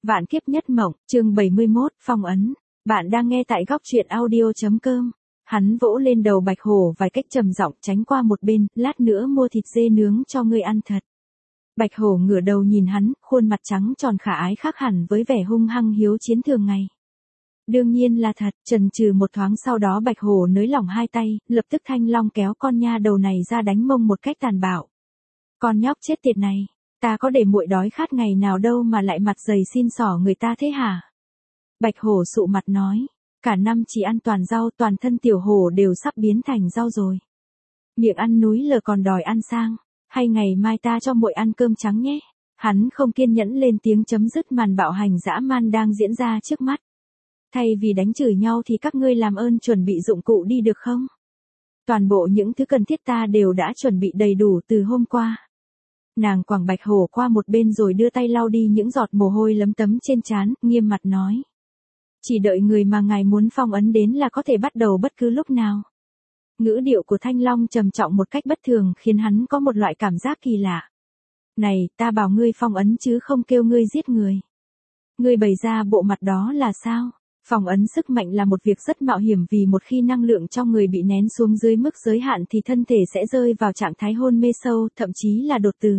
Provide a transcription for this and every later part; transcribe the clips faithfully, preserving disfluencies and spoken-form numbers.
Vạn kiếp nhất mộng, chương bảy mươi mốt, phong ấn. Bạn đang nghe tại góc truyện audio.com. Hắn vỗ lên đầu Bạch Hổ vài cách trầm giọng, tránh qua một bên, lát nữa mua thịt dê nướng cho ngươi ăn thật. Bạch Hổ ngửa đầu nhìn hắn, khuôn mặt trắng tròn khả ái khác hẳn với vẻ hung hăng hiếu chiến thường ngày. Đương nhiên là thật, chần chừ một thoáng sau đó Bạch Hổ nới lỏng hai tay, lập tức Thanh Long kéo con nha đầu này ra đánh mông một cách tàn bạo. Con nhóc chết tiệt này, ta có để muội đói khát ngày nào đâu mà lại mặt dày xin xỏ người ta thế hả? Bạch Hổ sụ mặt nói, cả năm chỉ ăn toàn rau, toàn thân tiểu hổ đều sắp biến thành rau rồi. Miệng ăn núi lở còn đòi ăn sang, hay ngày mai ta cho muội ăn cơm trắng nhé. Hắn không kiên nhẫn lên tiếng chấm dứt màn bạo hành dã man đang diễn ra trước mắt. Thay vì đánh chửi nhau thì các ngươi làm ơn chuẩn bị dụng cụ đi được không? Toàn bộ những thứ cần thiết ta đều đã chuẩn bị đầy đủ từ hôm qua. Nàng quẳng Bạch Hổ qua một bên rồi đưa tay lau đi những giọt mồ hôi lấm tấm trên trán, nghiêm mặt nói. Chỉ đợi người mà ngài muốn phong ấn đến là có thể bắt đầu bất cứ lúc nào. Ngữ điệu của Thanh Long trầm trọng một cách bất thường khiến hắn có một loại cảm giác kỳ lạ. Này, ta bảo ngươi phong ấn chứ không kêu ngươi giết người. Ngươi bày ra bộ mặt đó là sao? Phong ấn sức mạnh là một việc rất mạo hiểm vì một khi năng lượng trong người bị nén xuống dưới mức giới hạn thì thân thể sẽ rơi vào trạng thái hôn mê sâu, thậm chí là đột tử.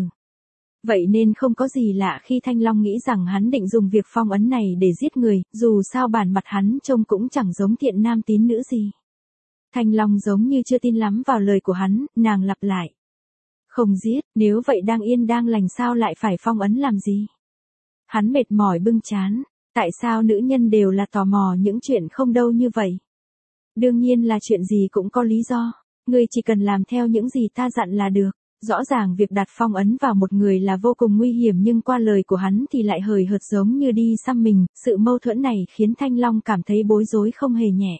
Vậy nên không có gì lạ khi Thanh Long nghĩ rằng hắn định dùng việc phong ấn này để giết người, dù sao bản mặt hắn trông cũng chẳng giống thiện nam tín nữ gì. Thanh Long giống như chưa tin lắm vào lời của hắn, nàng lặp lại. Không giết, nếu vậy đang yên đang lành sao lại phải phong ấn làm gì? Hắn mệt mỏi bưng trán. Tại sao nữ nhân đều là tò mò những chuyện không đâu như vậy? Đương nhiên là chuyện gì cũng có lý do. Ngươi chỉ cần làm theo những gì ta dặn là được. Rõ ràng việc đặt phong ấn vào một người là vô cùng nguy hiểm nhưng qua lời của hắn thì lại hời hợt giống như đi xăm mình. Sự mâu thuẫn này khiến Thanh Long cảm thấy bối rối không hề nhẹ.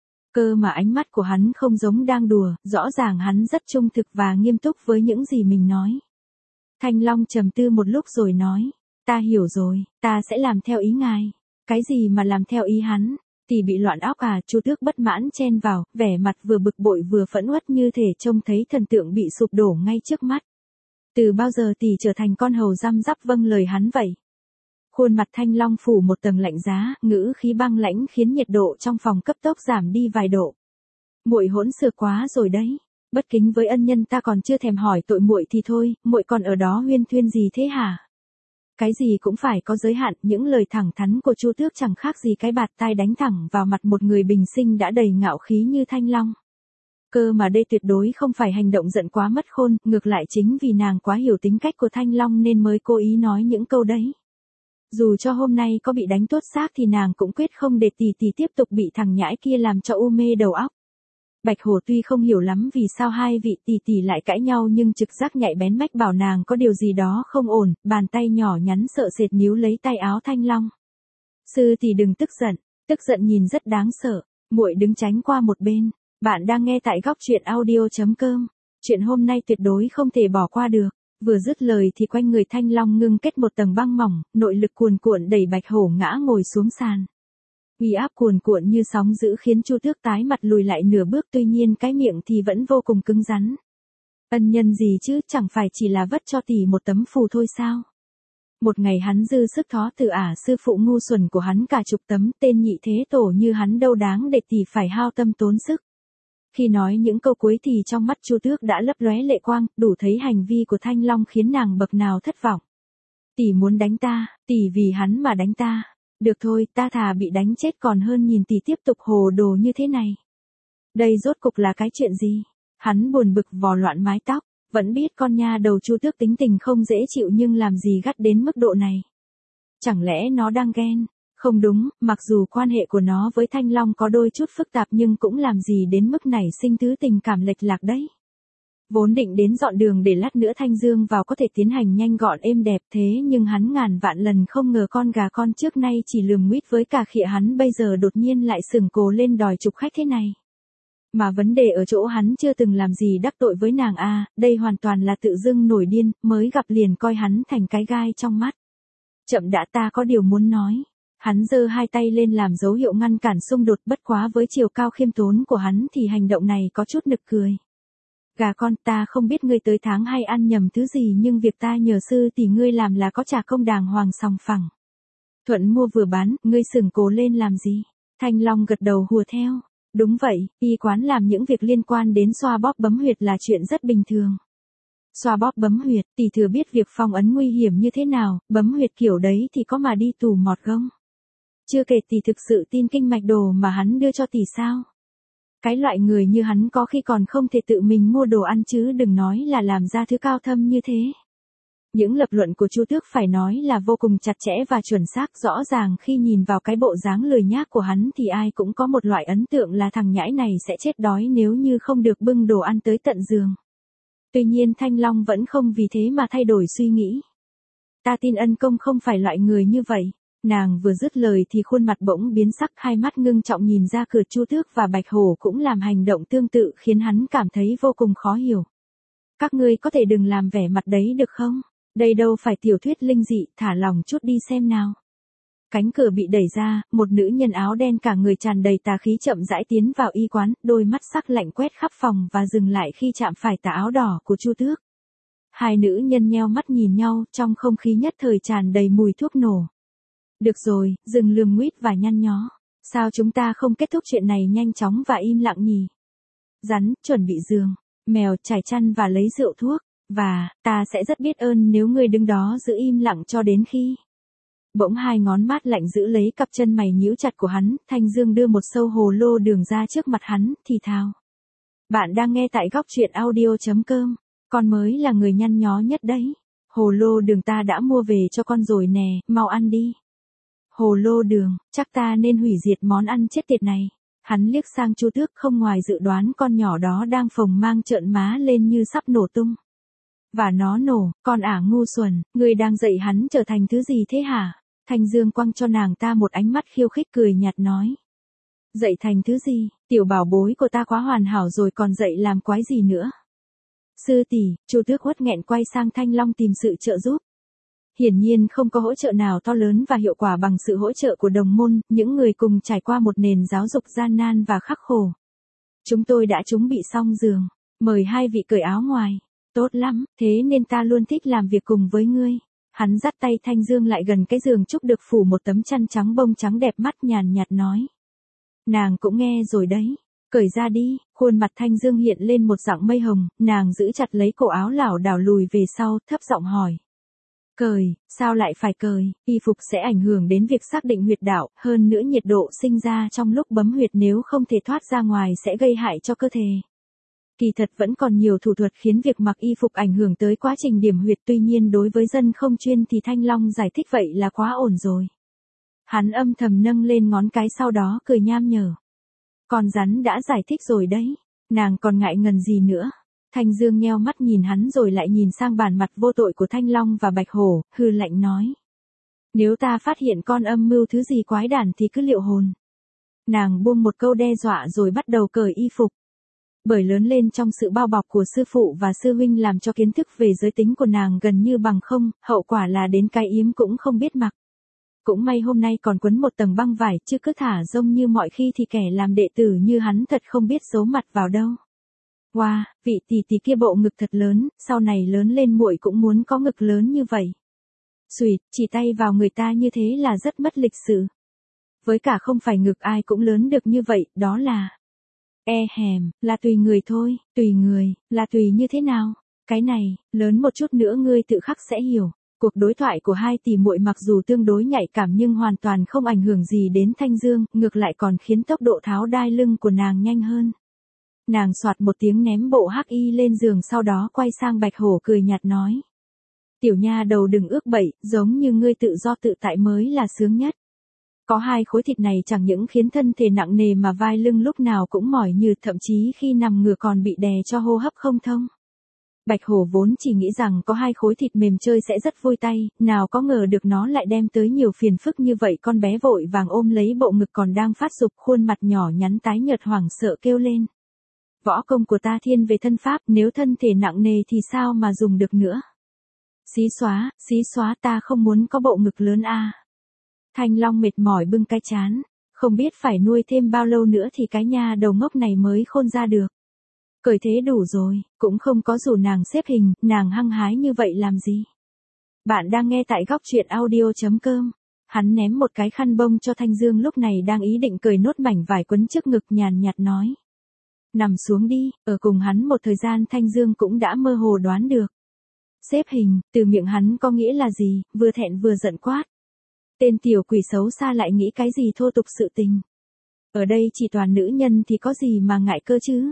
Cơ mà ánh mắt của hắn không giống đang đùa, rõ ràng hắn rất trung thực và nghiêm túc với những gì mình nói. Thanh Long trầm tư một lúc rồi nói. Ta hiểu rồi, ta sẽ làm theo ý ngài. Cái gì mà làm theo ý hắn? Tỷ bị loạn óc à? Chu Tước bất mãn chen vào, vẻ mặt vừa bực bội vừa phẫn uất như thể trông thấy thần tượng bị sụp đổ ngay trước mắt. Từ bao giờ tỷ trở thành con hầu răm rắp vâng lời hắn vậy? Khuôn mặt Thanh Long phủ một tầng lạnh giá, ngữ khí băng lãnh khiến nhiệt độ trong phòng cấp tốc giảm đi vài độ. Muội hỗn xược quá rồi đấy. Bất kính với ân nhân ta còn chưa thèm hỏi tội muội thì thôi, muội còn ở đó huyên thuyên gì thế hả? Cái gì cũng phải có giới hạn, những lời thẳng thắn của Chu Tước chẳng khác gì cái bạt tai đánh thẳng vào mặt một người bình sinh đã đầy ngạo khí như Thanh Long. Cơ mà đây tuyệt đối không phải hành động giận quá mất khôn, ngược lại chính vì nàng quá hiểu tính cách của Thanh Long nên mới cố ý nói những câu đấy. Dù cho hôm nay có bị đánh tuốt xác thì nàng cũng quyết không để tỷ tỷ tiếp tục bị thằng nhãi kia làm cho u mê đầu óc. Bạch Hổ tuy không hiểu lắm vì sao hai vị tỷ tỷ lại cãi nhau nhưng trực giác nhạy bén mách bảo nàng có điều gì đó không ổn, bàn tay nhỏ nhắn sợ sệt níu lấy tay áo Thanh Long. Sư tỷ đừng tức giận, tức giận nhìn rất đáng sợ, muội đứng tránh qua một bên. Bạn đang nghe tại góc truyện audio.com. Chuyện hôm nay tuyệt đối không thể bỏ qua được. Vừa dứt lời thì quanh người Thanh Long ngưng kết một tầng băng mỏng, nội lực cuồn cuộn đẩy Bạch Hổ ngã ngồi xuống sàn. Uy áp cuồn cuộn như sóng dữ khiến Chu Tước tái mặt lùi lại nửa bước, tuy nhiên cái miệng thì vẫn vô cùng cứng rắn. Ân nhân gì chứ, chẳng phải chỉ là vất cho tỷ một tấm phù thôi sao? Một ngày hắn dư sức thó từ ả sư phụ ngu xuẩn của hắn cả chục tấm, tên nhị thế tổ như hắn đâu đáng để tỷ phải hao tâm tốn sức. Khi nói những câu cuối thì trong mắt Chu Tước đã lấp lóe lệ quang, đủ thấy hành vi của Thanh Long khiến nàng bậc nào thất vọng. Tỷ muốn đánh ta, tỷ vì hắn mà đánh ta. Được thôi, ta thà bị đánh chết còn hơn nhìn tỷ tiếp tục hồ đồ như thế này. Đây rốt cục là cái chuyện gì? Hắn buồn bực vò loạn mái tóc, vẫn biết con nha đầu Chu Tước tính tình không dễ chịu nhưng làm gì gắt đến mức độ này. Chẳng lẽ nó đang ghen? Không đúng, mặc dù quan hệ của nó với Thanh Long có đôi chút phức tạp nhưng cũng làm gì đến mức nảy sinh thứ tình cảm lệch lạc đấy. Vốn định đến dọn đường để lát nữa Thanh Dương vào có thể tiến hành nhanh gọn êm đẹp thế nhưng hắn ngàn vạn lần không ngờ con gà con trước nay chỉ lườm nguýt với cả khịa hắn bây giờ đột nhiên lại sừng cổ lên đòi chụp khách thế này. Mà vấn đề ở chỗ hắn chưa từng làm gì đắc tội với nàng a, à, đây hoàn toàn là tự dưng nổi điên, mới gặp liền coi hắn thành cái gai trong mắt. Chậm đã, ta có điều muốn nói. Hắn giơ hai tay lên làm dấu hiệu ngăn cản xung đột, bất quá với chiều cao khiêm tốn của hắn thì hành động này có chút nực cười. Gà con, ta không biết ngươi tới tháng hay ăn nhầm thứ gì nhưng việc ta nhờ sư tỷ ngươi làm là có trả công đàng hoàng sòng phẳng. Thuận mua vừa bán, ngươi sừng cố lên làm gì? Thanh Long gật đầu hùa theo. Đúng vậy, y quán làm những việc liên quan đến xoa bóp bấm huyệt là chuyện rất bình thường. Xoa bóp bấm huyệt, tỷ thừa biết việc phong ấn nguy hiểm như thế nào, bấm huyệt kiểu đấy thì có mà đi tù mọt không? Chưa kể tỷ thực sự tin kinh mạch đồ mà hắn đưa cho tỷ sao? Cái loại người như hắn có khi còn không thể tự mình mua đồ ăn chứ đừng nói là làm ra thứ cao thâm như thế. Những lập luận của Chu Tước phải nói là vô cùng chặt chẽ và chuẩn xác, rõ ràng khi nhìn vào cái bộ dáng lười nhác của hắn thì ai cũng có một loại ấn tượng là thằng nhãi này sẽ chết đói nếu như không được bưng đồ ăn tới tận giường. Tuy nhiên Thanh Long vẫn không vì thế mà thay đổi suy nghĩ. Ta tin ân công không phải loại người như vậy. Nàng vừa dứt lời thì khuôn mặt bỗng biến sắc, hai mắt ngưng trọng nhìn ra cửa. Chu Tước và Bạch Hổ cũng làm hành động tương tự khiến hắn cảm thấy vô cùng khó hiểu. Các ngươi có thể đừng làm vẻ mặt đấy được không? Đây đâu phải tiểu thuyết linh dị, thả lòng chút đi xem nào. Cánh cửa bị đẩy ra, một nữ nhân áo đen cả người tràn đầy tà khí chậm rãi tiến vào y quán, đôi mắt sắc lạnh quét khắp phòng và dừng lại khi chạm phải tà áo đỏ của Chu Tước. Hai nữ nhân nheo mắt nhìn nhau, trong không khí nhất thời tràn đầy mùi thuốc nổ. Được rồi, dừng lườm nguýt và nhăn nhó. Sao chúng ta không kết thúc chuyện này nhanh chóng và im lặng nhỉ? Rắn, chuẩn bị giường. Mèo, trải chăn và lấy rượu thuốc. Và, ta sẽ rất biết ơn nếu ngươi đứng đó giữ im lặng cho đến khi. Bỗng hai ngón mát lạnh giữ lấy cặp chân mày nhíu chặt của hắn, Thanh Dương đưa một sâu hồ lô đường ra trước mặt hắn, thì thào. Bạn đang nghe tại góc truyện audio.com, con mới là người nhăn nhó nhất đấy. Hồ lô đường ta đã mua về cho con rồi nè, mau ăn đi. Hồ lô đường, chắc ta nên hủy diệt món ăn chết tiệt này. Hắn liếc sang Chu Tước, không ngoài dự đoán con nhỏ đó đang phồng mang trợn má lên như sắp nổ tung. Và nó nổ, con ả ngu xuẩn, ngươi đang dạy hắn trở thành thứ gì thế hả? Thanh Dương quăng cho nàng ta một ánh mắt khiêu khích cười nhạt nói. Dạy thành thứ gì, tiểu bảo bối của ta quá hoàn hảo rồi còn dạy làm quái gì nữa? Sư tỷ, Chu Tước uất nghẹn quay sang Thanh Long tìm sự trợ giúp. Hiển nhiên không có hỗ trợ nào to lớn và hiệu quả bằng sự hỗ trợ của đồng môn, những người cùng trải qua một nền giáo dục gian nan và khắc khổ. Chúng tôi đã chuẩn bị xong giường, mời hai vị cởi áo ngoài. Tốt lắm, thế nên ta luôn thích làm việc cùng với ngươi. Hắn dắt tay Thanh Dương lại gần cái giường trúc được phủ một tấm chăn trắng bông trắng đẹp mắt, nhàn nhạt nói. Nàng cũng nghe rồi đấy, cởi ra đi. Khuôn mặt Thanh Dương hiện lên một dạng mây hồng, nàng giữ chặt lấy cổ áo lảo đảo lùi về sau, thấp giọng hỏi. Cởi, sao lại phải cởi? Y phục sẽ ảnh hưởng đến việc xác định huyệt đạo, hơn nữa nhiệt độ sinh ra trong lúc bấm huyệt nếu không thể thoát ra ngoài sẽ gây hại cho cơ thể. Kỳ thật vẫn còn nhiều thủ thuật khiến việc mặc y phục ảnh hưởng tới quá trình điểm huyệt, tuy nhiên đối với dân không chuyên thì Thanh Long giải thích vậy là quá ổn rồi. Hắn âm thầm nâng lên ngón cái sau đó cười nham nhở. Con rắn đã giải thích rồi đấy, nàng còn ngại ngần gì nữa. Thanh Dương nheo mắt nhìn hắn rồi lại nhìn sang bản mặt vô tội của Thanh Long và Bạch Hổ, hừ lạnh nói. Nếu ta phát hiện con âm mưu thứ gì quái đản thì cứ liệu hồn. Nàng buông một câu đe dọa rồi bắt đầu cởi y phục. Bởi lớn lên trong sự bao bọc của sư phụ và sư huynh làm cho kiến thức về giới tính của nàng gần như bằng không, hậu quả là đến cái yếm cũng không biết mặc. Cũng may hôm nay còn quấn một tầng băng vải, chứ cứ thả rông như mọi khi thì kẻ làm đệ tử như hắn thật không biết giấu mặt vào đâu. Wow, vị tỷ tỷ kia bộ ngực thật lớn, sau này lớn lên muội cũng muốn có ngực lớn như vậy. Xùi, chỉ tay vào người ta như thế là rất mất lịch sự. Với cả không phải ngực ai cũng lớn được như vậy, đó là... E hèm, là tùy người thôi, tùy người, là tùy như thế nào. Cái này, lớn một chút nữa ngươi tự khắc sẽ hiểu. Cuộc đối thoại của hai tỷ muội mặc dù tương đối nhạy cảm nhưng hoàn toàn không ảnh hưởng gì đến Thanh Dương, ngược lại còn khiến tốc độ tháo đai lưng của nàng nhanh hơn. Nàng soạt một tiếng ném bộ hắc y lên giường, sau đó quay sang Bạch Hổ cười nhạt nói. Tiểu nha đầu đừng ước bậy, giống như ngươi tự do tự tại mới là sướng nhất. Có hai khối thịt này chẳng những khiến thân thể nặng nề mà vai lưng lúc nào cũng mỏi nhừ, thậm chí khi nằm ngửa còn bị đè cho hô hấp không thông. Bạch Hổ vốn chỉ nghĩ rằng có hai khối thịt mềm chơi sẽ rất vui tay, nào có ngờ được nó lại đem tới nhiều phiền phức như vậy. Con bé vội vàng ôm lấy bộ ngực còn đang phát dục, khuôn mặt nhỏ nhắn tái nhợt hoảng sợ kêu lên. Võ công của ta thiên về thân pháp, nếu thân thể nặng nề thì sao mà dùng được nữa. Xí xóa, xí xóa, ta không muốn có bộ ngực lớn a. Thanh Long mệt mỏi bưng cái chán, không biết phải nuôi thêm bao lâu nữa thì cái nha đầu ngốc này mới khôn ra được. Cởi thế đủ rồi, cũng không có rủ nàng xếp hình, nàng hăng hái như vậy làm gì. Bạn đang nghe tại góc truyện audio chấm com. Hắn ném một cái khăn bông cho Thanh Dương lúc này đang ý định cởi nốt mảnh vải quấn trước ngực, nhàn nhạt nói. Nằm xuống đi. Ở cùng hắn một thời gian Thanh Dương cũng đã mơ hồ đoán được. Xếp hình, từ miệng hắn có nghĩa là gì, vừa thẹn vừa giận quát. Tên tiểu quỷ xấu xa lại nghĩ cái gì thô tục sự tình. Ở đây chỉ toàn nữ nhân thì có gì mà ngại cơ chứ.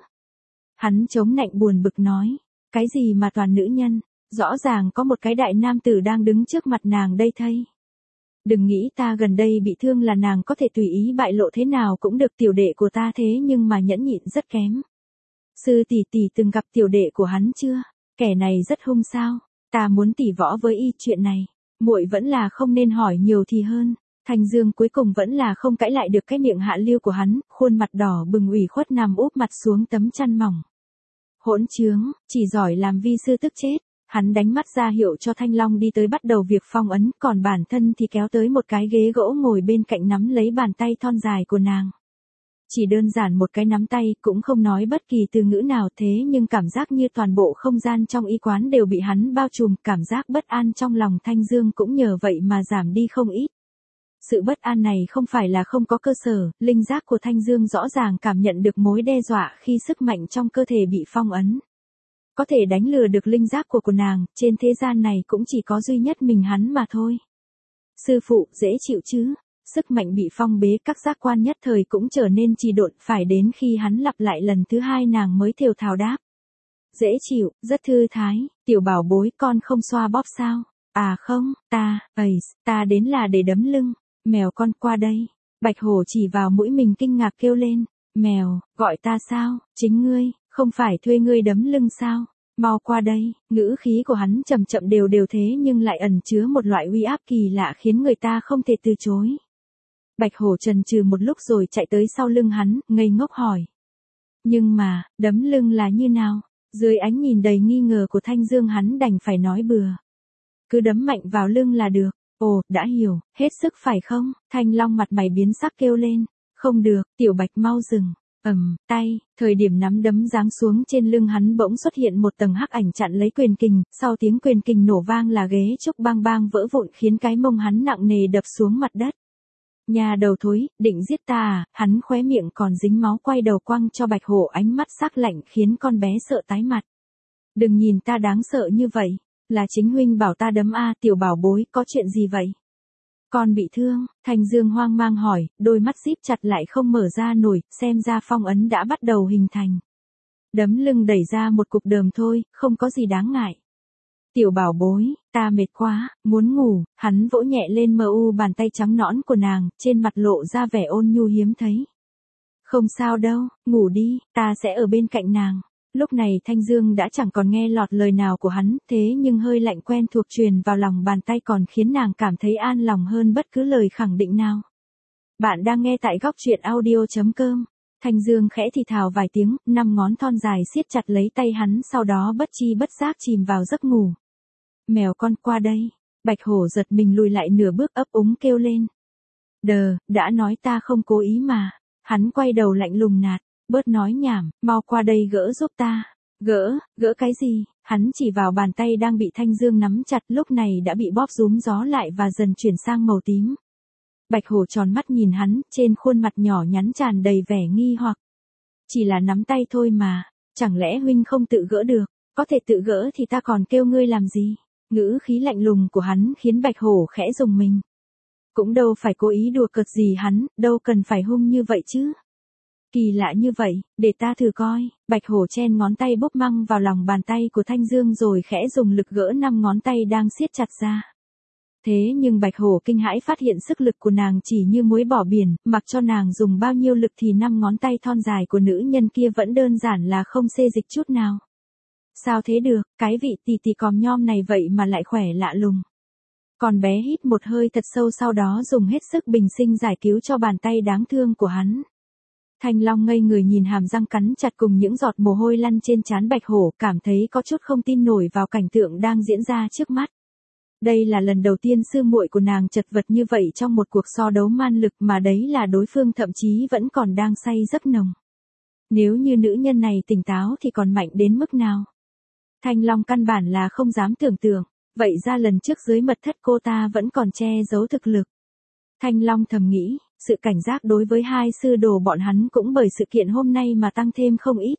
Hắn chống nạnh buồn bực nói. Cái gì mà toàn nữ nhân, rõ ràng có một cái đại nam tử đang đứng trước mặt nàng đây thây. Đừng nghĩ ta gần đây bị thương là nàng có thể tùy ý bại lộ thế nào cũng được, tiểu đệ của ta thế nhưng mà nhẫn nhịn rất kém. Sư tỷ tỷ từng gặp tiểu đệ của hắn chưa? Kẻ này rất hung sao? Ta muốn tỉ võ với y chuyện này. Muội vẫn là không nên hỏi nhiều thì hơn. Thanh Dương cuối cùng vẫn là không cãi lại được cái miệng hạ lưu của hắn, khuôn mặt đỏ bừng ủy khuất nằm úp mặt xuống tấm chăn mỏng. Hỗn trướng, chỉ giỏi làm vi sư tức chết. Hắn đánh mắt ra hiệu cho Thanh Long đi tới bắt đầu việc phong ấn, còn bản thân thì kéo tới một cái ghế gỗ ngồi bên cạnh nắm lấy bàn tay thon dài của nàng. Chỉ đơn giản một cái nắm tay, cũng không nói bất kỳ từ ngữ nào, thế nhưng cảm giác như toàn bộ không gian trong y quán đều bị hắn bao trùm, cảm giác bất an trong lòng Thanh Dương cũng nhờ vậy mà giảm đi không ít. Sự bất an này không phải là không có cơ sở, linh giác của Thanh Dương rõ ràng cảm nhận được mối đe dọa khi sức mạnh trong cơ thể bị phong ấn. Có thể đánh lừa được linh giác của của nàng, trên thế gian này cũng chỉ có duy nhất mình hắn mà thôi. Sư phụ, dễ chịu chứ? Sức mạnh bị phong bế, các giác quan nhất thời cũng trở nên trì độn, phải đến khi hắn lặp lại lần thứ hai nàng mới thều thào đáp. Dễ chịu, rất thư thái, tiểu bảo bối, con không xoa bóp sao? À không, ta, ầy, ta đến là để đấm lưng. Mèo con qua đây. Bạch hổ chỉ vào mũi mình kinh ngạc kêu lên. Mèo, gọi ta sao? Chính ngươi, không phải thuê ngươi đấm lưng sao? Mau qua đây. Ngữ khí của hắn chậm chậm đều đều thế nhưng lại ẩn chứa một loại uy áp kỳ lạ khiến người ta không thể từ chối. Bạch hổ chần chừ một lúc rồi chạy tới sau lưng hắn, ngây ngốc hỏi. Nhưng mà, đấm lưng là như nào? Dưới ánh nhìn đầy nghi ngờ của Thanh Dương hắn đành phải nói bừa. Cứ đấm mạnh vào lưng là được. Ồ, đã hiểu, hết sức phải không? Thanh Long mặt mày biến sắc kêu lên. Không được, tiểu Bạch mau dừng. Ầm, tay, thời điểm nắm đấm giáng xuống trên lưng hắn bỗng xuất hiện một tầng hắc ảnh chặn lấy quyền kình, sau tiếng quyền kình nổ vang là ghế trúc bang bang vỡ vụn khiến cái mông hắn nặng nề đập xuống mặt đất. Nhà đầu thối, định giết ta à? Hắn khóe miệng còn dính máu quay đầu quăng cho Bạch hổ ánh mắt sắc lạnh khiến con bé sợ tái mặt. Đừng nhìn ta đáng sợ như vậy. Là chính huynh bảo ta đấm a, tiểu bảo bối, có chuyện gì vậy? Con bị thương, Thanh Dương hoang mang hỏi, đôi mắt díp chặt lại không mở ra nổi, xem ra phong ấn đã bắt đầu hình thành. Đấm lưng đẩy ra một cục đờm thôi, không có gì đáng ngại. Tiểu bảo bối, ta mệt quá, muốn ngủ, hắn vỗ nhẹ lên mờ u bàn tay trắng nõn của nàng, trên mặt lộ ra vẻ ôn nhu hiếm thấy. Không sao đâu, ngủ đi, ta sẽ ở bên cạnh nàng. Lúc này Thanh Dương đã chẳng còn nghe lọt lời nào của hắn, thế nhưng hơi lạnh quen thuộc truyền vào lòng bàn tay còn khiến nàng cảm thấy an lòng hơn bất cứ lời khẳng định nào. Bạn đang nghe tại góc truyện audio chấm com. Thanh Dương khẽ thì thào vài tiếng, năm ngón thon dài siết chặt lấy tay hắn, sau đó bất chi bất giác chìm vào giấc ngủ. Mèo con qua đây. Bạch hổ giật mình lùi lại nửa bước ấp úng kêu lên. Đờ, đã nói ta không cố ý mà. Hắn quay đầu lạnh lùng nạt. Bớt nói nhảm, mau qua đây gỡ giúp ta. Gỡ, gỡ cái gì? Hắn chỉ vào bàn tay đang bị Thanh Dương nắm chặt, lúc này đã bị bóp rúm gió lại và dần chuyển sang màu tím. Bạch hổ tròn mắt nhìn hắn, trên khuôn mặt nhỏ nhắn tràn đầy vẻ nghi hoặc. Chỉ là nắm tay thôi mà, chẳng lẽ huynh không tự gỡ được? Có thể tự gỡ thì ta còn kêu ngươi làm gì? Ngữ khí lạnh lùng của hắn khiến Bạch hổ khẽ rùng mình. Cũng đâu phải cố ý đùa cợt gì hắn, đâu cần phải hung như vậy chứ. Kỳ lạ như vậy, để ta thử coi. Bạch hổ chen ngón tay bóp măng vào lòng bàn tay của Thanh Dương rồi khẽ dùng lực gỡ năm ngón tay đang siết chặt ra. Thế nhưng Bạch hổ kinh hãi phát hiện sức lực của nàng chỉ như muối bỏ biển, mặc cho nàng dùng bao nhiêu lực thì năm ngón tay thon dài của nữ nhân kia vẫn đơn giản là không xê dịch chút nào. Sao thế được, cái vị tì tì còm nhom này vậy mà lại khỏe lạ lùng. Con bé hít một hơi thật sâu sau đó dùng hết sức bình sinh giải cứu cho bàn tay đáng thương của hắn. Thanh Long ngây người nhìn hàm răng cắn chặt cùng những giọt mồ hôi lăn trên trán Bạch hổ, cảm thấy có chút không tin nổi vào cảnh tượng đang diễn ra trước mắt. Đây là lần đầu tiên sư muội của nàng chật vật như vậy trong một cuộc so đấu man lực, mà đấy là đối phương thậm chí vẫn còn đang say giấc nồng. Nếu như nữ nhân này tỉnh táo thì còn mạnh đến mức nào? Thanh Long căn bản là không dám tưởng tượng, vậy ra lần trước dưới mật thất cô ta vẫn còn che giấu thực lực. Thanh Long thầm nghĩ, sự cảnh giác đối với hai sư đồ bọn hắn cũng bởi sự kiện hôm nay mà tăng thêm không ít.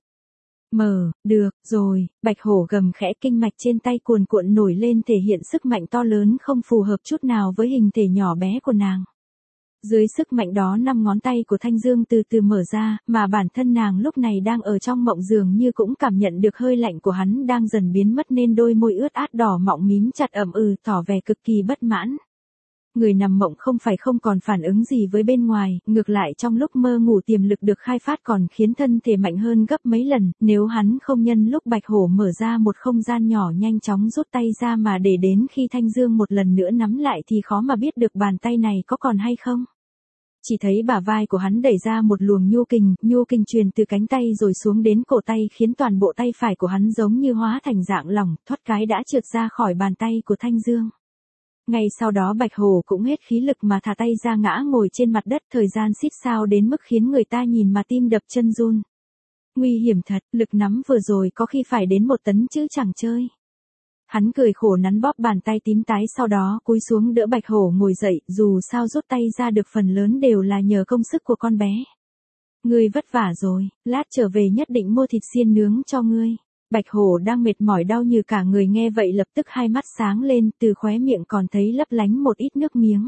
Mờ, được, rồi, bạch hổ gầm khẽ, kinh mạch trên tay cuồn cuộn nổi lên thể hiện sức mạnh to lớn không phù hợp chút nào với hình thể nhỏ bé của nàng. Dưới sức mạnh đó năm ngón tay của Thanh Dương từ từ mở ra, mà bản thân nàng lúc này đang ở trong mộng dường như cũng cảm nhận được hơi lạnh của hắn đang dần biến mất nên đôi môi ướt át đỏ mọng mím chặt ẩm ừ tỏ vẻ cực kỳ bất mãn. Người nằm mộng không phải không còn phản ứng gì với bên ngoài, ngược lại trong lúc mơ ngủ tiềm lực được khai phát còn khiến thân thể mạnh hơn gấp mấy lần, nếu hắn không nhân lúc bạch hổ mở ra một không gian nhỏ nhanh chóng rút tay ra mà để đến khi Thanh Dương một lần nữa nắm lại thì khó mà biết được bàn tay này có còn hay không. Chỉ thấy bả vai của hắn đẩy ra một luồng nhu kình, nhu kình truyền từ cánh tay rồi xuống đến cổ tay khiến toàn bộ tay phải của hắn giống như hóa thành dạng lỏng, thoát cái đã trượt ra khỏi bàn tay của Thanh Dương. Ngay sau đó bạch hổ cũng hết khí lực mà thả tay ra ngã ngồi trên mặt đất, thời gian xít sao đến mức khiến người ta nhìn mà tim đập chân run. Nguy hiểm thật, lực nắm vừa rồi có khi phải đến một tấn chứ chẳng chơi. Hắn cười khổ nắn bóp bàn tay tím tái sau đó cúi xuống đỡ bạch hổ ngồi dậy, dù sao rút tay ra được phần lớn đều là nhờ công sức của con bé. Ngươi vất vả rồi, lát trở về nhất định mua thịt xiên nướng cho ngươi. Bạch hổ đang mệt mỏi đau như cả người nghe vậy lập tức hai mắt sáng lên, từ khóe miệng còn thấy lấp lánh một ít nước miếng.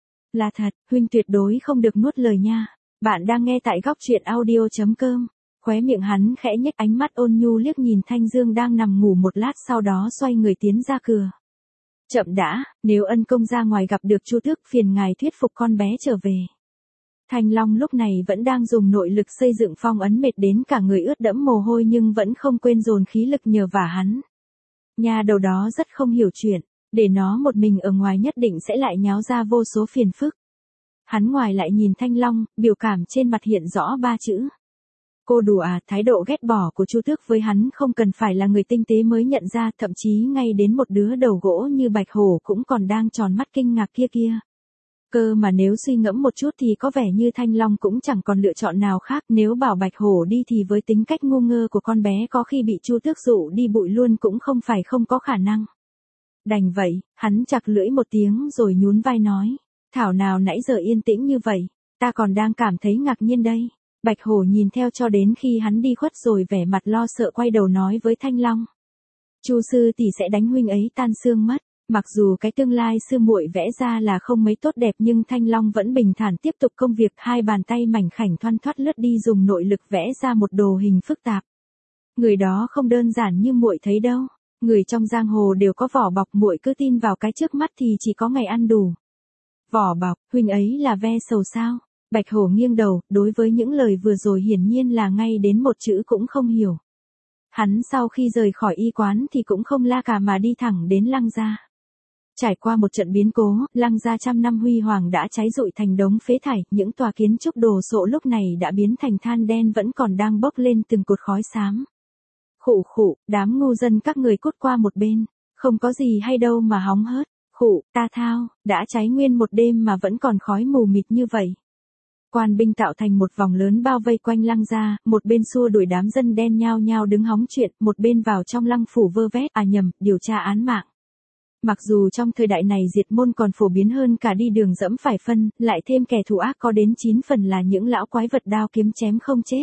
Là thật, huynh tuyệt đối không được nuốt lời nha. Bạn đang nghe tại góc truyện audio chấm com. Khóe miệng hắn khẽ nhếch, ánh mắt ôn nhu liếc nhìn Thanh Dương đang nằm ngủ một lát sau đó xoay người tiến ra cửa. Chậm đã, nếu ân công ra ngoài gặp được Chu Tước phiền ngài thuyết phục con bé trở về. Thanh Long lúc này vẫn đang dùng nội lực xây dựng phong ấn, mệt đến cả người ướt đẫm mồ hôi nhưng vẫn không quên dồn khí lực nhờ vả hắn. Nhà đầu đó rất không hiểu chuyện, để nó một mình ở ngoài nhất định sẽ lại nháo ra vô số phiền phức. Hắn ngoài lại nhìn Thanh Long, biểu cảm trên mặt hiện rõ ba chữ. Cô đùa à, thái độ ghét bỏ của Chu Tước với hắn không cần phải là người tinh tế mới nhận ra, thậm chí ngay đến một đứa đầu gỗ như bạch hổ cũng còn đang tròn mắt kinh ngạc kia kia. Cơ mà nếu suy ngẫm một chút thì có vẻ như Thanh Long cũng chẳng còn lựa chọn nào khác, nếu bảo bạch hổ đi thì với tính cách ngu ngơ của con bé có khi bị Chu Tước dụ đi bụi luôn cũng không phải không có khả năng. Đành vậy, hắn chặt lưỡi một tiếng rồi nhún vai nói, thảo nào nãy giờ yên tĩnh như vậy, ta còn đang cảm thấy ngạc nhiên đây. Bạch hổ nhìn theo cho đến khi hắn đi khuất rồi vẻ mặt lo sợ quay đầu nói với Thanh Long. Chu sư tỷ sẽ đánh huynh ấy tan xương mất. Mặc dù cái tương lai sư muội vẽ ra là không mấy tốt đẹp nhưng Thanh Long vẫn bình thản tiếp tục công việc, hai bàn tay mảnh khảnh thoăn thoắt lướt đi dùng nội lực vẽ ra một đồ hình phức tạp. Người đó không đơn giản như muội thấy đâu, người trong giang hồ đều có vỏ bọc, muội cứ tin vào cái trước mắt thì chỉ có ngày ăn đủ. Vỏ bọc, huynh ấy là ve sầu sao? Bạch hổ nghiêng đầu, đối với những lời vừa rồi hiển nhiên là ngay đến một chữ cũng không hiểu. Hắn sau khi rời khỏi y quán thì cũng không la cả mà đi thẳng đến Lăng gia. Trải qua một trận biến cố, Lăng gia trăm năm huy hoàng đã cháy rụi thành đống phế thải, những tòa kiến trúc đồ sộ lúc này đã biến thành than đen vẫn còn đang bốc lên từng cột khói xám. Khụ khụ, đám ngu dân các người cút qua một bên, không có gì hay đâu mà hóng hớt. Khụ, ta thao, đã cháy nguyên một đêm mà vẫn còn khói mù mịt như vậy. Quan binh tạo thành một vòng lớn bao vây quanh Lăng gia, một bên xua đuổi đám dân đen nhao nhao đứng hóng chuyện, một bên vào trong lăng phủ vơ vét, à nhầm, điều tra án mạng. Mặc dù trong thời đại này diệt môn còn phổ biến hơn cả đi đường dẫm phải phân, lại thêm kẻ thù ác có đến chín phần là những lão quái vật đao kiếm chém không chết.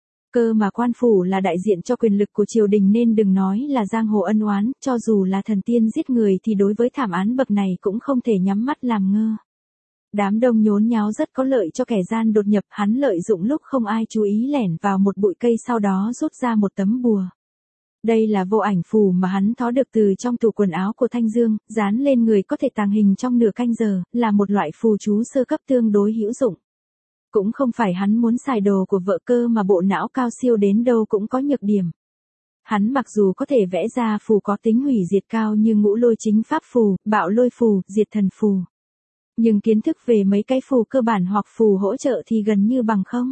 Cơ mà quan phủ là đại diện cho quyền lực của triều đình nên đừng nói là giang hồ ân oán, cho dù là thần tiên giết người thì đối với thảm án bậc này cũng không thể nhắm mắt làm ngơ. Đám đông nhốn nháo rất có lợi cho kẻ gian đột nhập, hắn lợi dụng lúc không ai chú ý lẻn vào một bụi cây sau đó rút ra một tấm bùa. Đây là vô ảnh phù mà hắn thó được từ trong tủ quần áo của Thanh Dương, dán lên người có thể tàng hình trong nửa canh giờ, là một loại phù chú sơ cấp tương đối hữu dụng. Cũng không phải hắn muốn xài đồ của vợ cơ mà bộ não cao siêu đến đâu cũng có nhược điểm. Hắn mặc dù có thể vẽ ra phù có tính hủy diệt cao như ngũ lôi chính pháp phù, bạo lôi phù, diệt thần phù. Nhưng kiến thức về mấy cái phù cơ bản hoặc phù hỗ trợ thì gần như bằng không.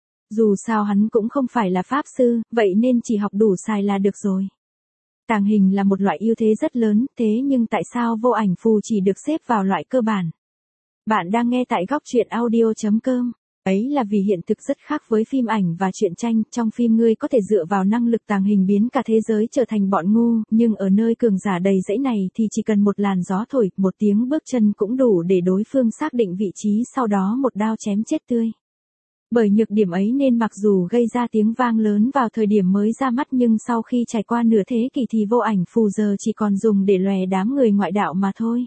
Dù sao hắn cũng không phải là pháp sư, vậy nên chỉ học đủ xài là được rồi. Tàng hình là một loại ưu thế rất lớn, thế nhưng tại sao vô ảnh phù chỉ được xếp vào loại cơ bản? Bạn đang nghe tại góc truyện audio chấm com. Ấy là vì hiện thực rất khác với phim ảnh và truyện tranh, trong phim ngươi có thể dựa vào năng lực tàng hình biến cả thế giới trở thành bọn ngu, nhưng ở nơi cường giả đầy dẫy này thì chỉ cần một làn gió thổi, một tiếng bước chân cũng đủ để đối phương xác định vị trí, sau đó một đao chém chết tươi. Bởi nhược điểm ấy nên mặc dù gây ra tiếng vang lớn vào thời điểm mới ra mắt nhưng sau khi trải qua nửa thế kỷ thì vô ảnh phù giờ chỉ còn dùng để lòe đám người ngoại đạo mà thôi.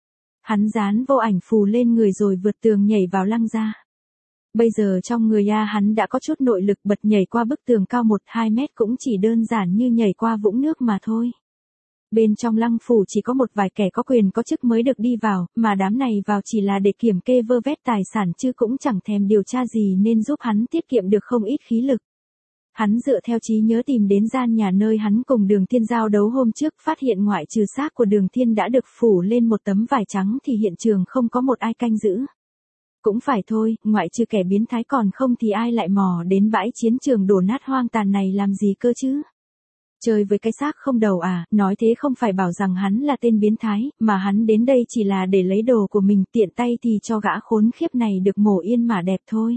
Hắn dán vô ảnh phù lên người rồi vượt tường nhảy vào Lăng gia. Bây giờ trong người A hắn đã có chút nội lực, bật nhảy qua bức tường cao một hai mét cũng chỉ đơn giản như nhảy qua vũng nước mà thôi. Bên trong Lăng phủ chỉ có một vài kẻ có quyền có chức mới được đi vào, mà đám này vào chỉ là để kiểm kê vơ vét tài sản chứ cũng chẳng thèm điều tra gì nên giúp hắn tiết kiệm được không ít khí lực. Hắn dựa theo trí nhớ tìm đến gian nhà nơi hắn cùng Đường Thiên giao đấu hôm trước, phát hiện ngoại trừ xác của Đường Thiên đã được phủ lên một tấm vải trắng thì hiện trường không có một ai canh giữ. Cũng phải thôi, ngoại trừ kẻ biến thái còn không thì ai lại mò đến bãi chiến trường đổ nát hoang tàn này làm gì cơ chứ? Chơi với cái xác không đầu à, nói thế không phải bảo rằng hắn là tên biến thái, mà hắn đến đây chỉ là để lấy đồ của mình, tiện tay thì cho gã khốn khiếp này được mổ yên mà đẹp thôi.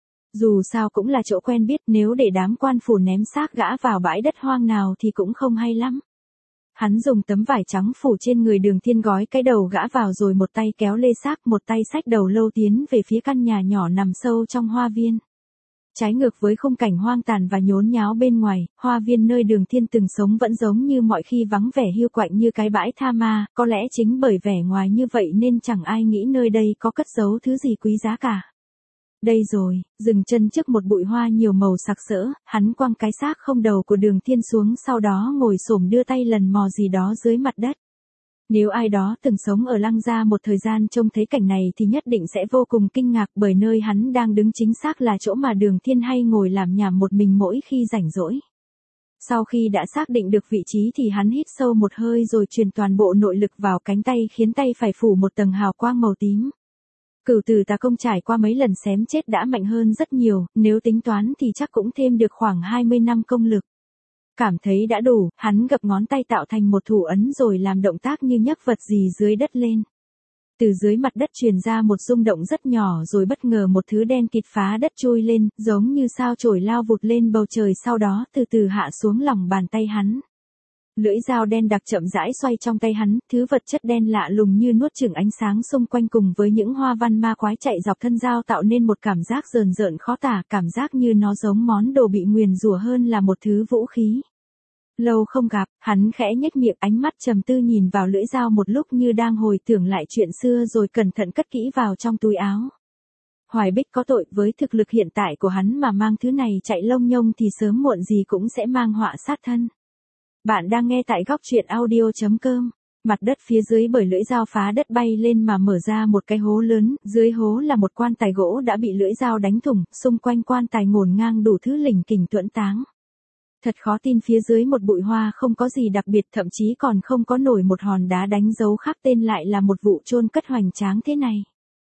Dù sao cũng là chỗ quen biết, nếu để đám quan phủ ném xác gã vào bãi đất hoang nào thì cũng không hay lắm. Hắn dùng tấm vải trắng phủ trên người Đường Thiên gói cái đầu gã vào rồi một tay kéo lê xác, một tay xách đầu lâu tiến về phía căn nhà nhỏ nằm sâu trong hoa viên. Trái ngược với khung cảnh hoang tàn và nhốn nháo bên ngoài, hoa viên nơi Đường Thiên từng sống vẫn giống như mọi khi, vắng vẻ hiu quạnh như cái bãi tha ma, có lẽ chính bởi vẻ ngoài như vậy nên chẳng ai nghĩ nơi đây có cất giấu thứ gì quý giá cả. Đây rồi, dừng chân trước một bụi hoa nhiều màu sặc sỡ, hắn quăng cái xác không đầu của Đường Thiên xuống, sau đó ngồi xổm đưa tay lần mò gì đó dưới mặt đất. Nếu ai đó từng sống ở Lăng gia một thời gian trông thấy cảnh này thì nhất định sẽ vô cùng kinh ngạc, bởi nơi hắn đang đứng chính xác là chỗ mà Đường Thiên hay ngồi làm nhảm một mình mỗi khi rảnh rỗi. Sau khi đã xác định được vị trí thì hắn hít sâu một hơi rồi truyền toàn bộ nội lực vào cánh tay, khiến tay phải phủ một tầng hào quang màu tím. Cửu tử tà công trải qua mấy lần xém chết đã mạnh hơn rất nhiều, nếu tính toán thì chắc cũng thêm được khoảng hai mươi năm công lực. Cảm thấy đã đủ, hắn gập ngón tay tạo thành một thủ ấn rồi làm động tác như nhấc vật gì dưới đất lên. Từ dưới mặt đất truyền ra một rung động rất nhỏ rồi bất ngờ một thứ đen kịt phá đất trôi lên, giống như sao chổi lao vụt lên bầu trời, sau đó từ từ hạ xuống lòng bàn tay hắn. Lưỡi dao đen đặc chậm rãi xoay trong tay hắn, thứ vật chất đen lạ lùng như nuốt chửng ánh sáng xung quanh cùng với những hoa văn ma quái chạy dọc thân dao tạo nên một cảm giác rờn rợn khó tả, cảm giác như nó giống món đồ bị nguyền rủa hơn là một thứ vũ khí. Lâu không gặp, hắn khẽ nhếch miệng, ánh mắt trầm tư nhìn vào lưỡi dao một lúc như đang hồi tưởng lại chuyện xưa rồi cẩn thận cất kỹ vào trong túi áo. Hoài Bích có tội, với thực lực hiện tại của hắn mà mang thứ này chạy lông nhông thì sớm muộn gì cũng sẽ mang họa sát thân. Bạn đang nghe tại góc truyện audio chấm com. Mặt đất phía dưới bởi lưỡi dao phá đất bay lên mà mở ra một cái hố lớn, dưới hố là một quan tài gỗ đã bị lưỡi dao đánh thủng, xung quanh quan tài ngổn ngang đủ thứ lỉnh kỉnh tuẫn táng. Thật khó tin phía dưới một bụi hoa không có gì đặc biệt, thậm chí còn không có nổi một hòn đá đánh dấu khắc tên, lại là một vụ chôn cất hoành tráng thế này.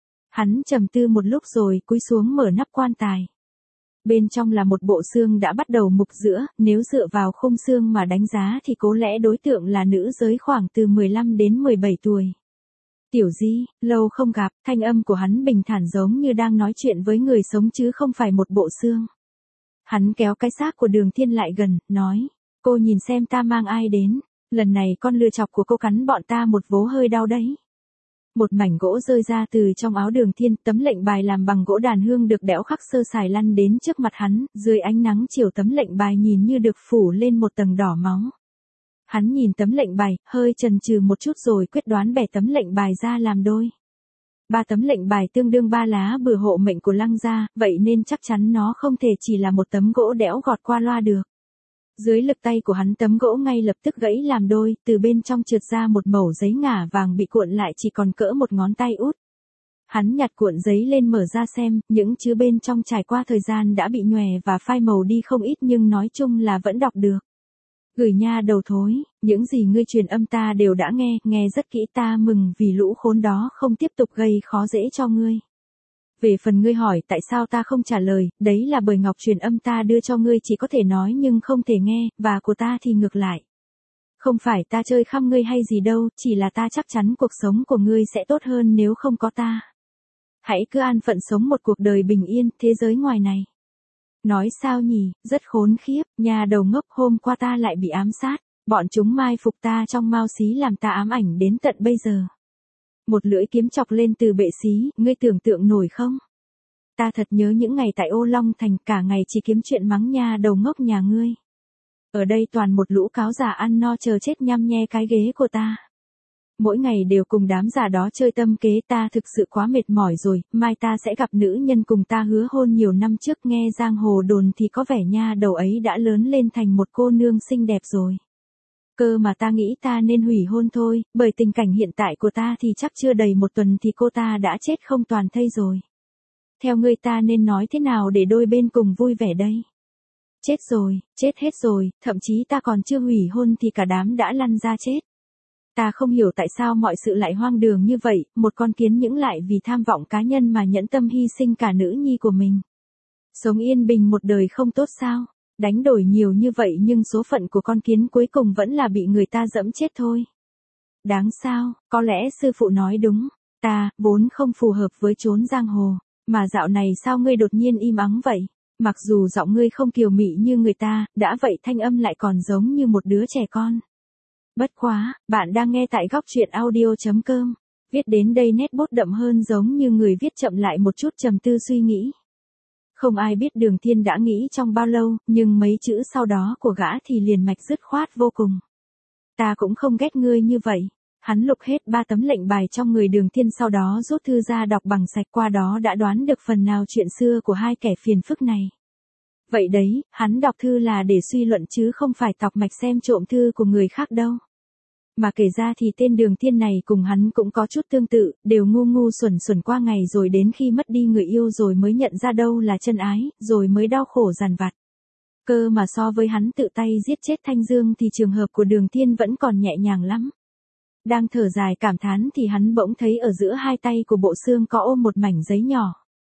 Hắn trầm tư một lúc rồi cúi xuống mở nắp quan tài. Bên trong là một bộ xương đã bắt đầu mục giữa, nếu dựa vào khung xương mà đánh giá thì có lẽ đối tượng là nữ giới khoảng từ mười lăm đến mười bảy tuổi. Tiểu Di, lâu không gặp, thanh âm của hắn bình thản giống như đang nói chuyện với người sống chứ không phải một bộ xương. Hắn kéo cái xác của Đường Thiên lại gần, nói, cô nhìn xem ta mang ai đến, lần này con lừa chọc của cô cắn bọn ta một vố hơi đau đấy. Một mảnh gỗ rơi ra từ trong áo Đường Thiên, tấm lệnh bài làm bằng gỗ đàn hương được đẽo khắc sơ sài lăn đến trước mặt hắn, dưới ánh nắng chiều tấm lệnh bài nhìn như được phủ lên một tầng đỏ máu. Hắn nhìn tấm lệnh bài, hơi chần chừ một chút rồi quyết đoán bẻ tấm lệnh bài ra làm đôi. Ba tấm lệnh bài tương đương ba lá bừa hộ mệnh của Lăng gia, vậy nên chắc chắn nó không thể chỉ là một tấm gỗ đẽo gọt qua loa được. Dưới lực tay của hắn tấm gỗ ngay lập tức gãy làm đôi, từ bên trong trượt ra một mẩu giấy ngả vàng bị cuộn lại chỉ còn cỡ một ngón tay út. Hắn nhặt cuộn giấy lên mở ra xem, những chữ bên trong trải qua thời gian đã bị nhòe và phai màu đi không ít nhưng nói chung là vẫn đọc được. Gửi nha đầu thối, những gì ngươi truyền âm ta đều đã nghe, nghe rất kỹ, ta mừng vì lũ khốn đó không tiếp tục gây khó dễ cho ngươi. Về phần ngươi hỏi tại sao ta không trả lời, đấy là bởi ngọc truyền âm ta đưa cho ngươi chỉ có thể nói nhưng không thể nghe, và của ta thì ngược lại. Không phải ta chơi khăm ngươi hay gì đâu, chỉ là ta chắc chắn cuộc sống của ngươi sẽ tốt hơn nếu không có ta. Hãy cứ an phận sống một cuộc đời bình yên, thế giới ngoài này. Nói sao nhỉ, rất khốn khiếp, nhà đầu ngốc, hôm qua ta lại bị ám sát, bọn chúng mai phục ta trong mao xí làm ta ám ảnh đến tận bây giờ. Một lưỡi kiếm chọc lên từ bệ xí, ngươi tưởng tượng nổi không? Ta thật nhớ những ngày tại Ô Long Thành, cả ngày chỉ kiếm chuyện mắng nha đầu ngốc nhà ngươi. Ở đây toàn một lũ cáo già ăn no chờ chết nhăm nhe cái ghế của ta. Mỗi ngày đều cùng đám già đó chơi tâm kế, ta thực sự quá mệt mỏi rồi, mai ta sẽ gặp nữ nhân cùng ta hứa hôn nhiều năm trước, nghe giang hồ đồn thì có vẻ nha đầu ấy đã lớn lên thành một cô nương xinh đẹp rồi. Cơ mà ta nghĩ ta nên hủy hôn thôi, bởi tình cảnh hiện tại của ta thì chắc chưa đầy một tuần thì cô ta đã chết không toàn thây rồi. Theo ngươi ta nên nói thế nào để đôi bên cùng vui vẻ đây? Chết rồi, chết hết rồi, thậm chí ta còn chưa hủy hôn thì cả đám đã lăn ra chết. Ta không hiểu tại sao mọi sự lại hoang đường như vậy, một con kiến những lại vì tham vọng cá nhân mà nhẫn tâm hy sinh cả nữ nhi của mình. Sống yên bình một đời không tốt sao? Đánh đổi nhiều như vậy nhưng số phận của con kiến cuối cùng vẫn là bị người ta dẫm chết thôi. Đáng sao, có lẽ sư phụ nói đúng, ta, vốn không phù hợp với chốn giang hồ, mà dạo này sao ngươi đột nhiên im ắng vậy? Mặc dù giọng ngươi không kiều mị như người ta, đã vậy thanh âm lại còn giống như một đứa trẻ con. Bất quá, bạn đang nghe tại góc truyện audio.com. Viết đến đây nét bút đậm hơn giống như người viết chậm lại một chút trầm tư suy nghĩ. Không ai biết Đường Thiên đã nghĩ trong bao lâu, nhưng mấy chữ sau đó của gã thì liền mạch dứt khoát vô cùng. Ta cũng không ghét ngươi như vậy. Hắn lục hết ba tấm lệnh bài trong người Đường Thiên sau đó rút thư ra đọc bằng sạch, qua đó đã đoán được phần nào chuyện xưa của hai kẻ phiền phức này. Vậy đấy, hắn đọc thư là để suy luận chứ không phải tọc mạch xem trộm thư của người khác đâu. Mà kể ra thì tên Đường Thiên này cùng hắn cũng có chút tương tự, đều ngu ngu xuẩn xuẩn qua ngày rồi đến khi mất đi người yêu rồi mới nhận ra đâu là chân ái, rồi mới đau khổ dằn vặt. Cơ mà so với hắn tự tay giết chết Thanh Dương thì trường hợp của Đường Thiên vẫn còn nhẹ nhàng lắm. Đang thở dài cảm thán thì hắn bỗng thấy ở giữa hai tay của bộ xương có ôm một mảnh giấy nhỏ.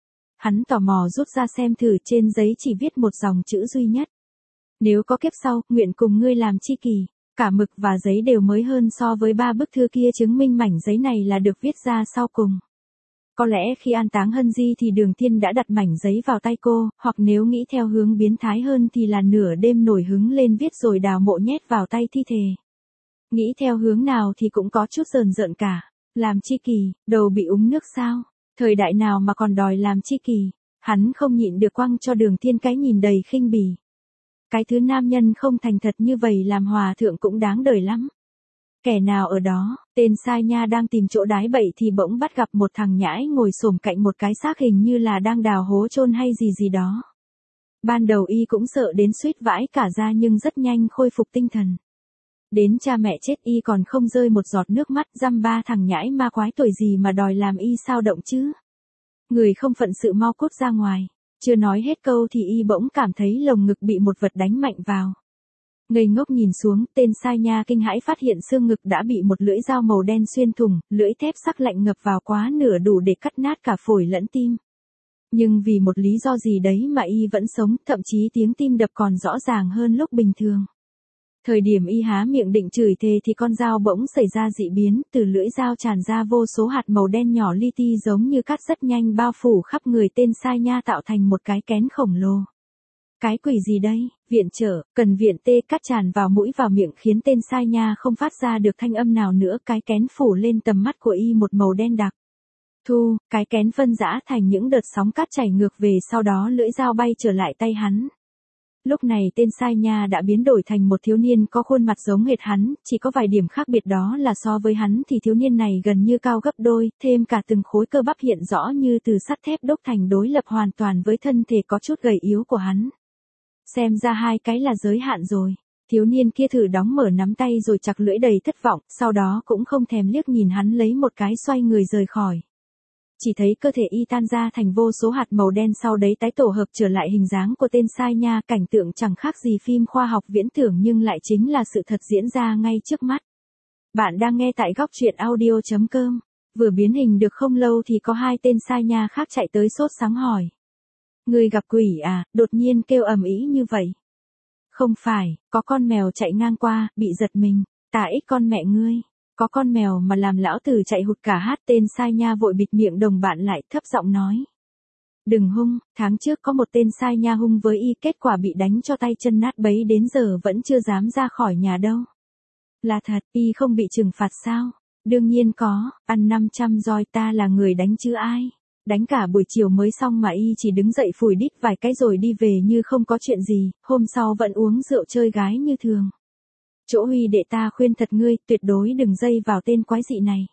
Hắn tò mò rút ra xem thử, trên giấy chỉ viết một dòng chữ duy nhất. Nếu có kiếp sau, nguyện cùng ngươi làm tri kỷ. Cả mực và giấy đều mới hơn so với ba bức thư kia, chứng minh mảnh giấy này là được viết ra sau cùng. Có lẽ khi an táng Hân Di thì Đường Thiên đã đặt mảnh giấy vào tay cô, hoặc nếu nghĩ theo hướng biến thái hơn thì là nửa đêm nổi hứng lên viết rồi đào mộ nhét vào tay thi thể. Nghĩ theo hướng nào thì cũng có chút rờn rợn cả. Làm tri kỷ, đầu bị úng nước sao? Thời đại nào mà còn đòi làm tri kỷ? Hắn không nhịn được quăng cho Đường Thiên cái nhìn đầy khinh bỉ. Cái thứ nam nhân không thành thật như vậy làm hòa thượng cũng đáng đời lắm. Kẻ nào ở đó, tên sai nha đang tìm chỗ đái bậy thì bỗng bắt gặp một thằng nhãi ngồi xổm cạnh một cái xác hình như là đang đào hố chôn hay gì gì đó. Ban đầu y cũng sợ đến suýt vãi cả ra nhưng rất nhanh khôi phục tinh thần. Đến cha mẹ chết y còn không rơi một giọt nước mắt, dăm ba thằng nhãi ma quái tuổi gì mà đòi làm y sao động chứ. Người không phận sự mau cút ra ngoài. Chưa nói hết câu thì y bỗng cảm thấy lồng ngực bị một vật đánh mạnh vào. Ngây ngốc nhìn xuống, tên sai nha kinh hãi phát hiện xương ngực đã bị một lưỡi dao màu đen xuyên thủng, lưỡi thép sắc lạnh ngập vào quá nửa đủ để cắt nát cả phổi lẫn tim. Nhưng vì một lý do gì đấy mà y vẫn sống, thậm chí tiếng tim đập còn rõ ràng hơn lúc bình thường. Thời điểm y há miệng định chửi thề thì con dao bỗng xảy ra dị biến, từ lưỡi dao tràn ra vô số hạt màu đen nhỏ li ti giống như cát rất nhanh bao phủ khắp người tên sai nha tạo thành một cái kén khổng lồ. Cái quỷ gì đây? Viện trợ, cần viện tê cát tràn vào mũi vào miệng khiến tên sai nha không phát ra được thanh âm nào nữa, cái kén phủ lên tầm mắt của y một màu đen đặc. Thu, cái kén phân rã thành những đợt sóng cát chảy ngược về, sau đó lưỡi dao bay trở lại tay hắn. Lúc này tên sai nha đã biến đổi thành một thiếu niên có khuôn mặt giống hệt hắn, chỉ có vài điểm khác biệt đó là so với hắn thì thiếu niên này gần như cao gấp đôi, thêm cả từng khối cơ bắp hiện rõ như từ sắt thép đúc thành, đối lập hoàn toàn với thân thể có chút gầy yếu của hắn. Xem ra hai cái là giới hạn rồi. Thiếu niên kia thử đóng mở nắm tay rồi chặt lưỡi đầy thất vọng, sau đó cũng không thèm liếc nhìn hắn lấy một cái xoay người rời khỏi. Chỉ thấy cơ thể y tan ra thành vô số hạt màu đen, sau đấy tái tổ hợp trở lại hình dáng của tên sai nha, cảnh tượng chẳng khác gì phim khoa học viễn tưởng nhưng lại chính là sự thật diễn ra ngay trước mắt. Bạn đang nghe tại góc truyện audio.com. Vừa biến hình được không lâu thì có hai tên sai nha khác chạy tới sốt sáng hỏi. Người gặp quỷ à, đột nhiên kêu ầm ĩ như vậy. Không phải, có con mèo chạy ngang qua, bị giật mình, tà ích con mẹ ngươi. có con mèo mà làm lão tử chạy hụt cả hát. Tên sai nha vội bịt miệng đồng bạn lại, thấp giọng nói. Đừng hung, tháng trước có một tên sai nha hung với y, kết quả bị đánh cho tay chân nát bấy, đến giờ vẫn chưa dám ra khỏi nhà đâu. Là thật, y không bị trừng phạt sao? Đương nhiên có, ăn năm trăm roi, ta là người đánh chứ ai. Đánh cả buổi chiều mới xong mà y chỉ đứng dậy phủi đít vài cái rồi đi về như không có chuyện gì, hôm sau vẫn uống rượu chơi gái như thường. Chỗ Huy đệ, ta khuyên thật ngươi, tuyệt đối đừng dây vào tên quái dị này.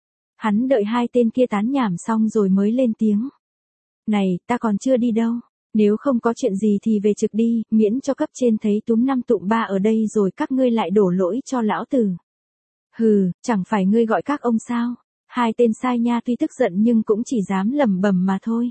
Hắn đợi hai tên kia tán nhảm xong rồi mới lên tiếng. Này, ta còn chưa đi đâu. Nếu không có chuyện gì thì về trực đi, miễn cho cấp trên thấy túm năm tụm ba ở đây rồi các ngươi lại đổ lỗi cho lão tử. Hừ, chẳng phải ngươi gọi các ông sao? Hai tên sai nha tuy tức giận nhưng cũng chỉ dám lẩm bẩm mà thôi.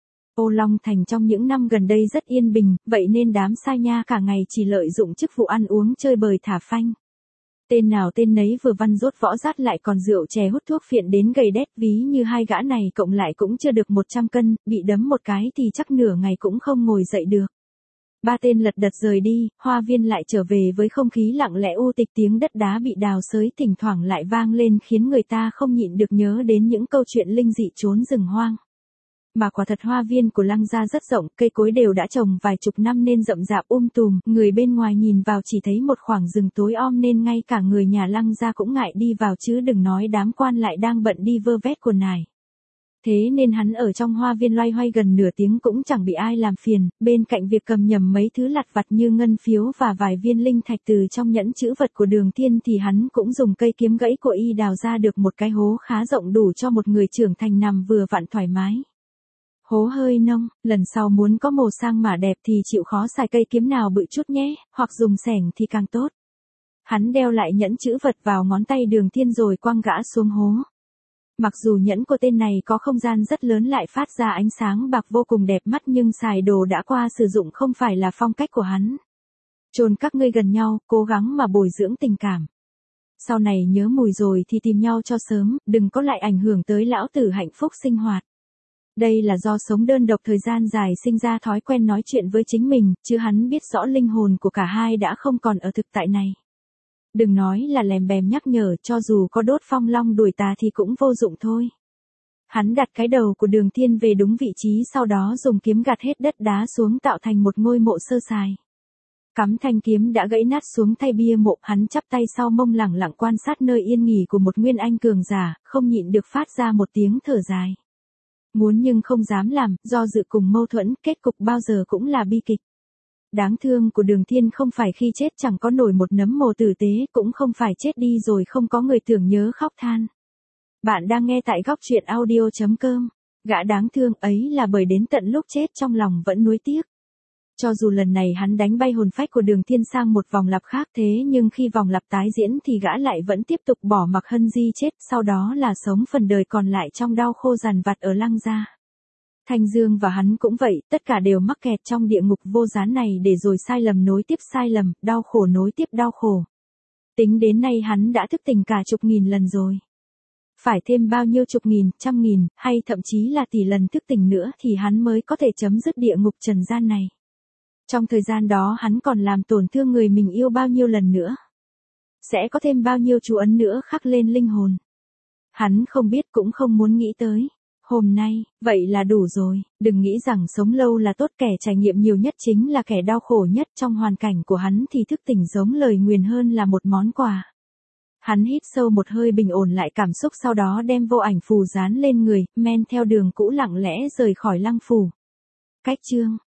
Ô Long Thành trong những năm gần đây rất yên bình, vậy nên đám sai nha cả ngày chỉ lợi dụng chức vụ ăn uống chơi bời thả phanh. Tên nào tên nấy vừa văn rốt võ rát lại còn rượu chè hút thuốc phiện đến gầy đét, ví như hai gã này cộng lại cũng chưa được một trăm cân, bị đấm một cái thì chắc nửa ngày cũng không ngồi dậy được. Ba tên lật đật rời đi, hoa viên lại trở về với không khí lặng lẽ u tịch, tiếng đất đá bị đào xới thỉnh thoảng lại vang lên khiến người ta không nhịn được nhớ đến những câu chuyện linh dị trốn rừng hoang. Mà quả thật hoa viên của Lăng gia rất rộng, cây cối đều đã trồng vài chục năm nên rậm rạp um tùm, người bên ngoài nhìn vào chỉ thấy một khoảng rừng tối om nên ngay cả người nhà Lăng gia cũng ngại đi vào chứ đừng nói đám quan lại đang bận đi vơ vét quần nải. Thế nên hắn ở trong hoa viên loay hoay gần nửa tiếng cũng chẳng bị ai làm phiền, bên cạnh việc cầm nhầm mấy thứ lặt vặt như ngân phiếu và vài viên linh thạch từ trong nhẫn chữ vật của Đường Thiên thì hắn cũng dùng cây kiếm gãy của y đào ra được một cái hố khá rộng đủ cho một người trưởng thành nằm vừa vặn thoải mái. Hố hơi nông, lần sau muốn có màu sang mà đẹp thì chịu khó xài cây kiếm nào bự chút nhé, hoặc dùng xẻng thì càng tốt. Hắn đeo lại nhẫn chữ vật vào ngón tay Đường Thiên rồi quăng gã xuống hố. Mặc dù nhẫn của tên này có không gian rất lớn lại phát ra ánh sáng bạc vô cùng đẹp mắt nhưng xài đồ đã qua sử dụng không phải là phong cách của hắn. Chôn các ngươi gần nhau, cố gắng mà bồi dưỡng tình cảm. Sau này nhớ mùi rồi thì tìm nhau cho sớm, đừng có lại ảnh hưởng tới lão tử hạnh phúc sinh hoạt. Đây là do sống đơn độc thời gian dài sinh ra thói quen nói chuyện với chính mình, chứ hắn biết rõ linh hồn của cả hai đã không còn ở thực tại này. Đừng nói là lèm bèm nhắc nhở, cho dù có đốt phong long đuổi tà thì cũng vô dụng thôi. Hắn đặt cái đầu của Đường Thiên về đúng vị trí, sau đó dùng kiếm gạt hết đất đá xuống tạo thành một ngôi mộ sơ sài. Cắm thanh kiếm đã gãy nát xuống thay bia mộ, hắn chắp tay sau mông lẳng lặng quan sát nơi yên nghỉ của một nguyên anh cường giả, không nhịn được phát ra một tiếng thở dài. Muốn nhưng không dám làm, do dự cùng mâu thuẫn, kết cục bao giờ cũng là bi kịch. Đáng thương của Đường Thiên không phải khi chết chẳng có nổi một nấm mồ tử tế, cũng không phải chết đi rồi không có người tưởng nhớ khóc than. Bạn đang nghe tại góc truyện audio chấm com. Gã đáng thương ấy là bởi đến tận lúc chết trong lòng vẫn nuối tiếc. Cho dù lần này hắn đánh bay hồn phách của Đường Thiên sang một vòng lặp khác thế nhưng khi vòng lặp tái diễn thì gã lại vẫn tiếp tục bỏ mặc Hân Di chết, sau đó là sống phần đời còn lại trong đau khô dằn vặt ở Lăng gia. Thanh Dương và hắn cũng vậy, tất cả đều mắc kẹt trong địa ngục vô gián này để rồi sai lầm nối tiếp sai lầm, đau khổ nối tiếp đau khổ. Tính đến nay hắn đã thức tỉnh cả chục nghìn lần rồi. Phải thêm bao nhiêu chục nghìn, trăm nghìn, hay thậm chí là tỷ lần thức tỉnh nữa thì hắn mới có thể chấm dứt địa ngục trần gian này. Trong thời gian đó hắn còn làm tổn thương người mình yêu bao nhiêu lần nữa. Sẽ có thêm bao nhiêu chú ấn nữa khắc lên linh hồn. Hắn không biết cũng không muốn nghĩ tới. Hôm nay, vậy là đủ rồi, đừng nghĩ rằng sống lâu là tốt, kẻ trải nghiệm nhiều nhất chính là kẻ đau khổ nhất, trong hoàn cảnh của hắn thì thức tỉnh giống lời nguyền hơn là một món quà. Hắn hít sâu một hơi bình ổn lại cảm xúc, sau đó đem vô ảnh phù dán lên người, men theo đường cũ lặng lẽ rời khỏi Lăng phủ. Cách chương